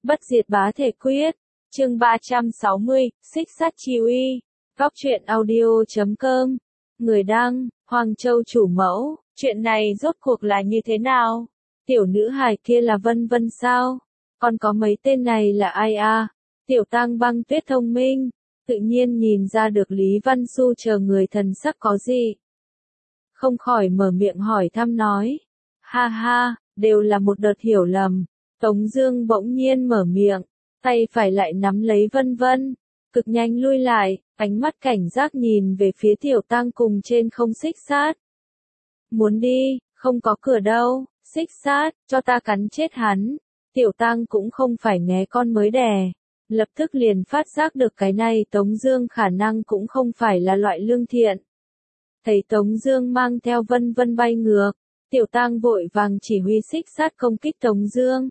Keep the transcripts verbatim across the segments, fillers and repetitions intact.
Bất diệt bá thể quyết. Chương ba trăm sáu mươi, xích sắt chi uy. Góc truyện audio chấm com. Người đăng, Hoàng Châu chủ mẫu. Chuyện này rốt cuộc là như thế nào? Tiểu nữ hài kia là Vân Vân sao? Còn có mấy tên này là ai à? Tiểu Tang Băng Tuyết thông minh, tự nhiên nhìn ra được Lý Văn Xu chờ người thần sắc có gì. Không khỏi mở miệng hỏi thăm nói. Ha ha, đều là một đợt hiểu lầm. Tống Dương bỗng nhiên mở miệng, tay phải lại nắm lấy Vân Vân, cực nhanh lui lại, ánh mắt cảnh giác nhìn về phía Tiểu Tang cùng trên không xích sát. Muốn đi, không có cửa đâu, xích sát, cho ta cắn chết hắn. Tiểu Tang cũng không phải nghe con mới đẻ, lập tức liền phát giác được cái này Tống Dương khả năng cũng không phải là loại lương thiện. Thấy Tống Dương mang theo Vân Vân bay ngược, Tiểu Tang vội vàng chỉ huy xích sát công kích Tống Dương.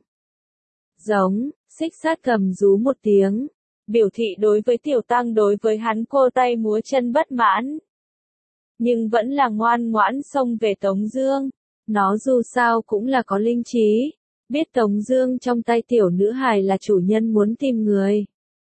Giống, xích sát cầm rú một tiếng, biểu thị đối với Tiểu Tang đối với hắn cô tay múa chân bất mãn, nhưng vẫn là ngoan ngoãn xông về Tống Dương. Nó dù sao cũng là có linh trí, biết Tống Dương trong tay tiểu nữ hài là chủ nhân muốn tìm người,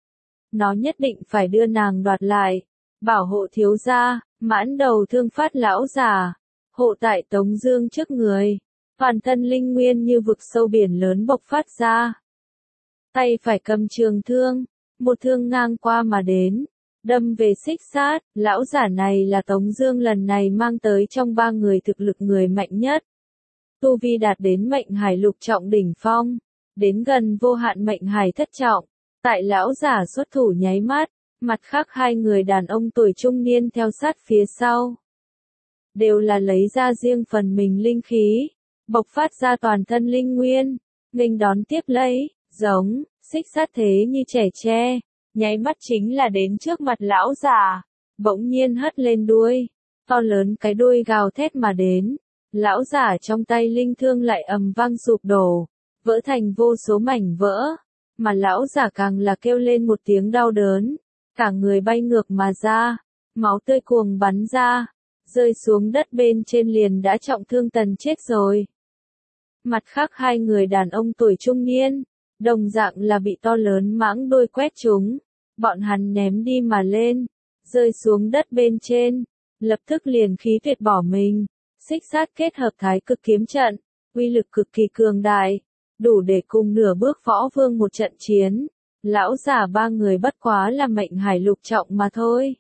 nó nhất định phải đưa nàng đoạt lại, bảo hộ thiếu gia. Mãn đầu thương phát lão già, hộ tại Tống Dương trước người, toàn thân linh nguyên như vực sâu biển lớn bộc phát ra. Tay phải cầm trường thương, một thương ngang qua mà đến, đâm về xích sát. Lão giả này là Tống Dương lần này mang tới trong ba người thực lực người mạnh nhất, tu vi đạt đến mệnh hải lục trọng đỉnh phong, đến gần vô hạn mệnh hải thất trọng. Tại lão giả xuất thủ nháy mắt, mặt khác hai người đàn ông tuổi trung niên theo sát phía sau, đều là lấy ra riêng phần mình linh khí, bộc phát ra toàn thân linh nguyên, nghênh đón tiếp lấy. Giống, xích sát thế như trẻ tre, nháy mắt chính là đến trước mặt lão già, bỗng nhiên hất lên đuôi, to lớn cái đuôi gào thét mà đến. Lão giả trong tay linh thương lại ầm vang sụp đổ, vỡ thành vô số mảnh vỡ, mà lão giả càng là kêu lên một tiếng đau đớn, cả người bay ngược mà ra, máu tươi cuồng bắn ra, rơi xuống đất bên trên liền đã trọng thương tần chết rồi. Mặt khác hai người đàn ông tuổi trung niên, đồng dạng là bị to lớn mãng đuôi quét trúng, bọn hắn ném đi mà lên, rơi xuống đất bên trên, lập tức liền khí tuyệt bỏ mình. Xích sát kết hợp thái cực kiếm trận, uy lực cực kỳ cường đại, đủ để cùng nửa bước võ vương một trận chiến. Lão giả ba người bất quá là mệnh hải lục trọng mà thôi,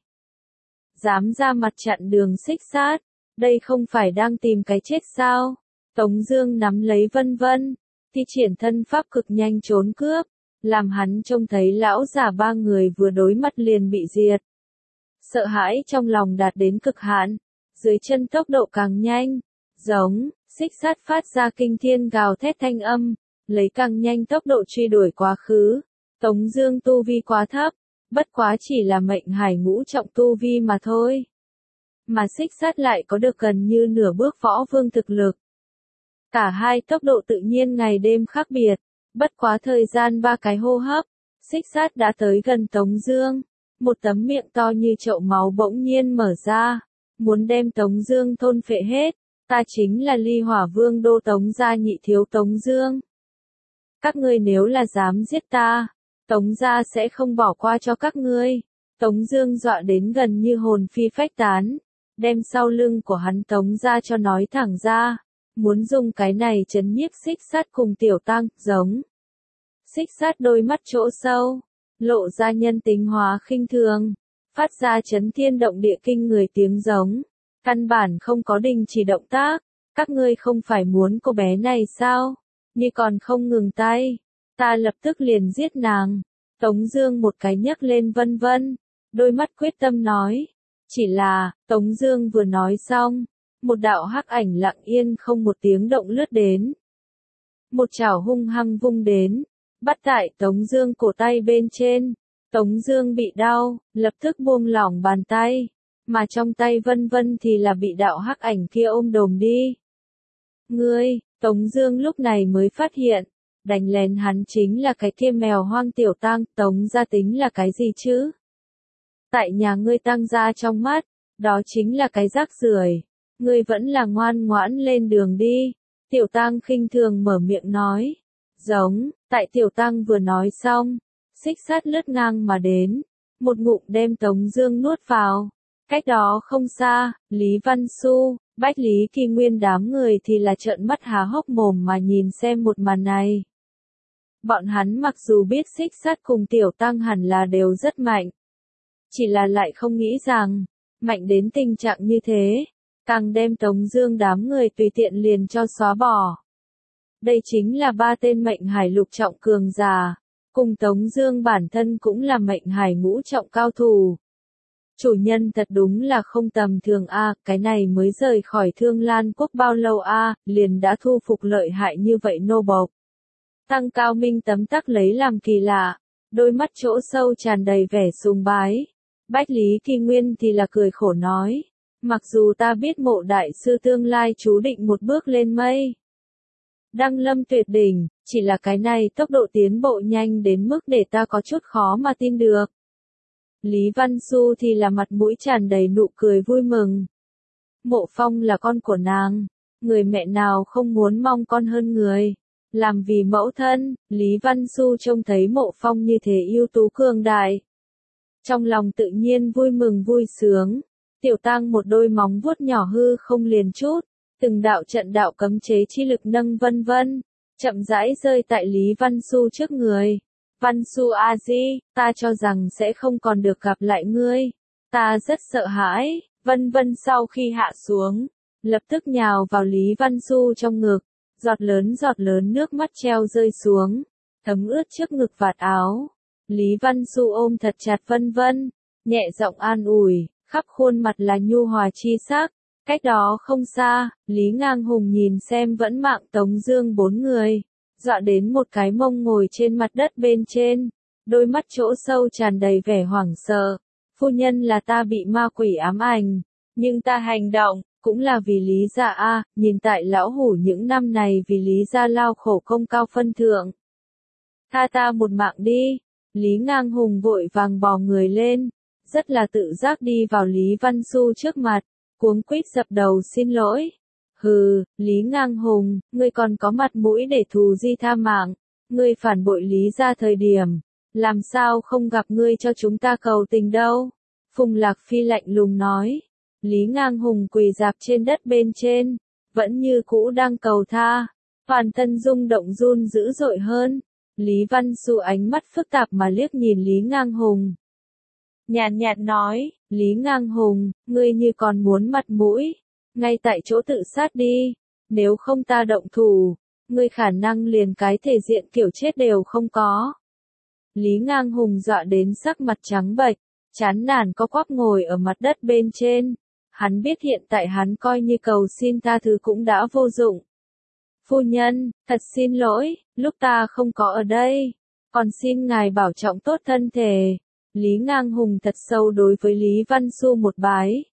dám ra mặt chặn đường xích sát, đây không phải đang tìm cái chết sao? Tống Dương nắm lấy Vân Vân, thi triển thân pháp cực nhanh trốn cướp, làm hắn trông thấy lão giả ba người vừa đối mặt liền bị diệt, sợ hãi trong lòng đạt đến cực hạn, dưới chân tốc độ càng nhanh. Giống, xích sát phát ra kinh thiên gào thét thanh âm, lấy càng nhanh tốc độ truy đuổi quá khứ. Tống Dương tu vi quá thấp, bất quá chỉ là mệnh hải ngũ trọng tu vi mà thôi, mà xích sát lại có được gần như nửa bước võ vương thực lực. Cả hai tốc độ tự nhiên ngày đêm khác biệt, bất quá thời gian ba cái hô hấp, xích sát đã tới gần Tống Dương. Một tấm miệng to như chậu máu bỗng nhiên mở ra, muốn đem Tống Dương thôn phệ hết. Ta chính là Ly Hỏa Vương đô Tống gia nhị thiếu Tống Dương. Các ngươi nếu là dám giết ta, Tống gia sẽ không bỏ qua cho các ngươi. Tống Dương dọa đến gần như hồn phi phách tán, đem sau lưng của hắn Tống gia cho nói thẳng ra, muốn dùng cái này chấn nhiếp xích sát cùng Tiểu Tang. Giống, xích sát đôi mắt chỗ sâu, lộ ra nhân tính hóa khinh thường, phát ra chấn thiên động địa kinh người tiếng giống, căn bản không có đình chỉ động tác. Các ngươi không phải muốn cô bé này sao? Như còn không ngừng tay, ta lập tức liền giết nàng. Tống Dương một cái nhấc lên Vân Vân, đôi mắt quyết tâm nói. Chỉ là, Tống Dương vừa nói xong, một đạo hắc ảnh lặng yên không một tiếng động lướt đến, một chảo hung hăng vung đến, bắt tại Tống Dương cổ tay bên trên. Tống Dương bị đau, lập tức buông lỏng bàn tay, mà trong tay Vân Vân thì là bị đạo hắc ảnh kia ôm đồm đi. Ngươi, Tống Dương lúc này mới phát hiện, đánh lén hắn chính là cái kia mèo hoang Tiểu Tang. Tống gia tính là cái gì chứ? Tại nhà ngươi Tang gia trong mắt, đó chính là cái rác rưởi. Ngươi vẫn là ngoan ngoãn lên đường đi. Tiểu Tang khinh thường mở miệng nói. Giống, Tại tiểu tăng vừa nói xong, xích sắt lướt ngang mà đến, một ngụm đem Tống Dương nuốt vào. Cách đó không xa, Lý Văn Xu, Bách Lý Kỳ Nguyên đám người thì là trợn mắt há hốc mồm mà nhìn xem một màn này. Bọn hắn mặc dù biết xích sắt cùng tiểu tăng hẳn là đều rất mạnh, chỉ là lại không nghĩ rằng, mạnh đến tình trạng như thế, càng đem Tống Dương đám người tùy tiện liền cho xóa bỏ. Đây chính là ba tên mệnh hải lục trọng cường giả, cùng Tống Dương bản thân cũng là mệnh hải ngũ trọng cao thủ. Chủ nhân thật đúng là không tầm thường a, cái này mới rời khỏi Thương Lan quốc bao lâu a, liền đã thu phục lợi hại như vậy nô bộc. Tăng Cao Minh tấm tắc lấy làm kỳ lạ, đôi mắt chỗ sâu tràn đầy vẻ sùng bái. Bách Lý Kỳ Nguyên thì là cười khổ nói, mặc dù ta biết Mộ đại sư tương lai chú định một bước lên mây, đăng lâm tuyệt đỉnh, chỉ là cái này tốc độ tiến bộ nhanh đến mức để ta có chút khó mà tin được. Lý Văn Xu thì là mặt mũi tràn đầy nụ cười vui mừng. Mộ Phong là con của nàng, người mẹ nào không muốn mong con hơn người. Làm vì mẫu thân, Lý Văn Xu trông thấy Mộ Phong như thế ưu tú cường đại. Trong lòng tự nhiên vui mừng vui sướng, tiểu tăng một đôi móng vuốt nhỏ hư không liền chút, từng đạo trận đạo cấm chế chi lực nâng vân vân, chậm rãi rơi tại Lý Văn Xu trước người. Văn Xu A Di, ta cho rằng sẽ không còn được gặp lại ngươi, ta rất sợ hãi. Vân vân sau khi hạ xuống, lập tức nhào vào Lý Văn Xu trong ngực, giọt lớn giọt lớn nước mắt treo rơi xuống, thấm ướt trước ngực vạt áo. Lý Văn Xu ôm thật chặt Vân Vân, nhẹ giọng an ủi, khắp khuôn mặt là nhu hòa chi sắc. Cách đó không xa, Lý Ngang Hùng nhìn xem vẫn mạng Tống Dương bốn người, dọa đến một cái mông ngồi trên mặt đất bên trên, đôi mắt chỗ sâu tràn đầy vẻ hoảng sợ. Phu nhân, là ta bị ma quỷ ám ảnh, nhưng ta hành động cũng là vì Lý gia a, nhìn tại lão hủ những năm này vì Lý gia lao khổ công cao phân thượng, tha ta một mạng đi. Lý Ngang Hùng vội vàng bò người lên, rất là tự giác đi vào Lý Văn Xu trước mặt, cuống quýt dập đầu xin lỗi. Hừ, Lý Ngang Hùng, ngươi còn có mặt mũi để thù di tha mạng, ngươi phản bội Lý gia thời điểm, làm sao không gặp ngươi cho chúng ta cầu tình đâu. Phùng Lạc Phi lạnh lùng nói. Lý Ngang Hùng quỳ rạp trên đất bên trên, vẫn như cũ đang cầu tha, toàn thân rung động run dữ dội hơn. Lý Văn Xu ánh mắt phức tạp mà liếc nhìn Lý Ngang Hùng, nhàn nhạt nói, Lý Ngang Hùng, ngươi như còn muốn mặt mũi, ngay tại chỗ tự sát đi, nếu không ta động thủ, ngươi khả năng liền cái thể diện kiểu chết đều không có. Lý Ngang Hùng dọa đến sắc mặt trắng bệch, chán nản co quắp ngồi ở mặt đất bên trên, hắn biết hiện tại hắn coi như cầu xin tha thứ cũng đã vô dụng. Phu nhân, thật xin lỗi, lúc ta không có ở đây, còn xin ngài bảo trọng tốt thân thể. Lý Ngang Hùng thật sâu đối với Lý Văn Xu một bái.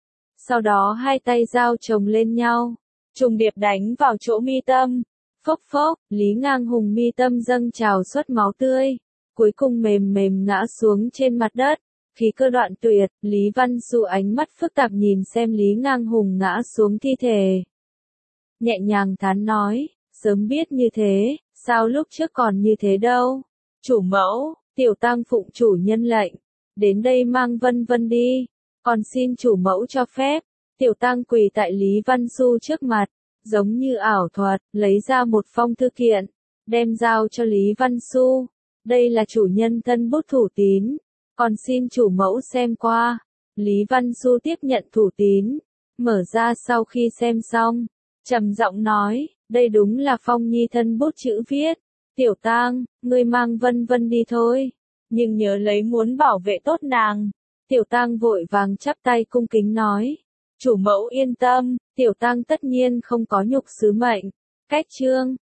Sau đó hai tay giao chồng lên nhau, trùng điệp đánh vào chỗ mi tâm. Phốc phốc, Lý Ngang Hùng mi tâm dâng trào xuất máu tươi, cuối cùng mềm mềm ngã xuống trên mặt đất, khí cơ đoạn tuyệt. Lý Văn Xu ánh mắt phức tạp nhìn xem Lý Ngang Hùng ngã xuống thi thể, nhẹ nhàng thán nói, sớm biết như thế, sao lúc trước còn như thế đâu. Chủ mẫu, tiểu tăng phụng chủ nhân lệnh, đến đây mang Vân Vân đi, còn xin chủ mẫu cho phép. Tiểu tăng quỳ tại Lý Văn Xu trước mặt, giống như ảo thuật, lấy ra một phong thư kiện, đem giao cho Lý Văn Xu. Đây là chủ nhân thân bút thủ tín, còn xin chủ mẫu xem qua. Lý Văn Xu tiếp nhận thủ tín, mở ra sau khi xem xong, trầm giọng nói, đây đúng là Phong Nhi thân bút chữ viết. Tiểu tang, ngươi mang Vân Vân đi thôi, nhưng nhớ lấy muốn bảo vệ tốt nàng. Tiểu tang vội vàng chắp tay cung kính nói, chủ mẫu yên tâm, tiểu tang tất nhiên không có nhục sứ mệnh. Cách chương